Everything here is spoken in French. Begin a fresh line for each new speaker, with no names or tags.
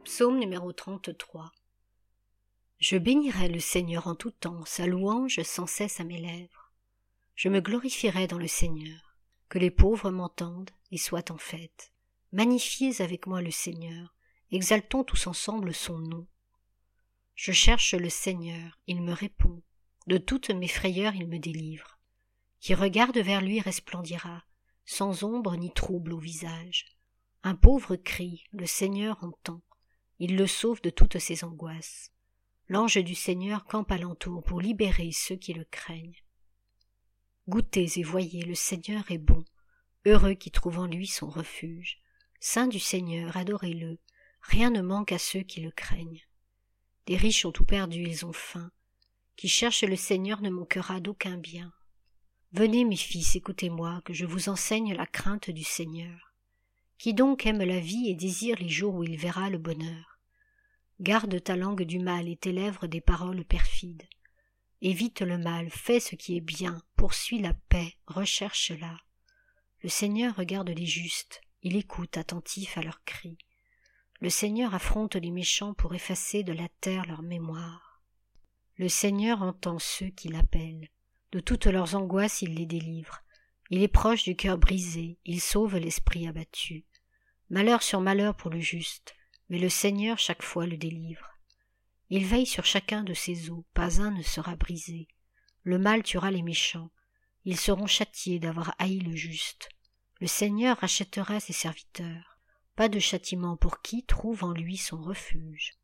Psaume numéro 33. Je bénirai le Seigneur en tout temps, sa louange sans cesse à mes lèvres. Je me glorifierai dans le Seigneur, que les pauvres m'entendent et soient en fête. Magnifiez avec moi le Seigneur, exaltons tous ensemble son nom. Je cherche le Seigneur, il me répond, de toutes mes frayeurs il me délivre. Qui regarde vers lui resplendira, sans ombre ni trouble au visage. Un pauvre crie, le Seigneur entend, il le sauve de toutes ses angoisses. L'ange du Seigneur campe alentour pour libérer ceux qui le craignent. Goûtez et voyez, le Seigneur est bon, heureux qui trouvent en lui son refuge. Saint du Seigneur, adorez-le, rien ne manque à ceux qui le craignent. Les riches ont tout perdu, ils ont faim. Qui cherche le Seigneur ne manquera d'aucun bien. Venez mes fils, écoutez-moi, que je vous enseigne la crainte du Seigneur. Qui donc aime la vie et désire les jours où il verra le bonheur? Garde ta langue du mal et tes lèvres des paroles perfides. Évite le mal, fais ce qui est bien, poursuis la paix, recherche-la. Le Seigneur regarde les justes, il écoute attentif à leurs cris. Le Seigneur affronte les méchants pour effacer de la terre leur mémoire. Le Seigneur entend ceux qui l'appellent. De toutes leurs angoisses il les délivre. Il est proche du cœur brisé, il sauve l'esprit abattu. Malheur sur malheur pour le juste, mais le Seigneur chaque fois le délivre. Il veille sur chacun de ses os, pas un ne sera brisé. Le mal tuera les méchants, ils seront châtiés d'avoir haï le juste. Le Seigneur rachètera ses serviteurs, pas de châtiment pour qui trouve en lui son refuge.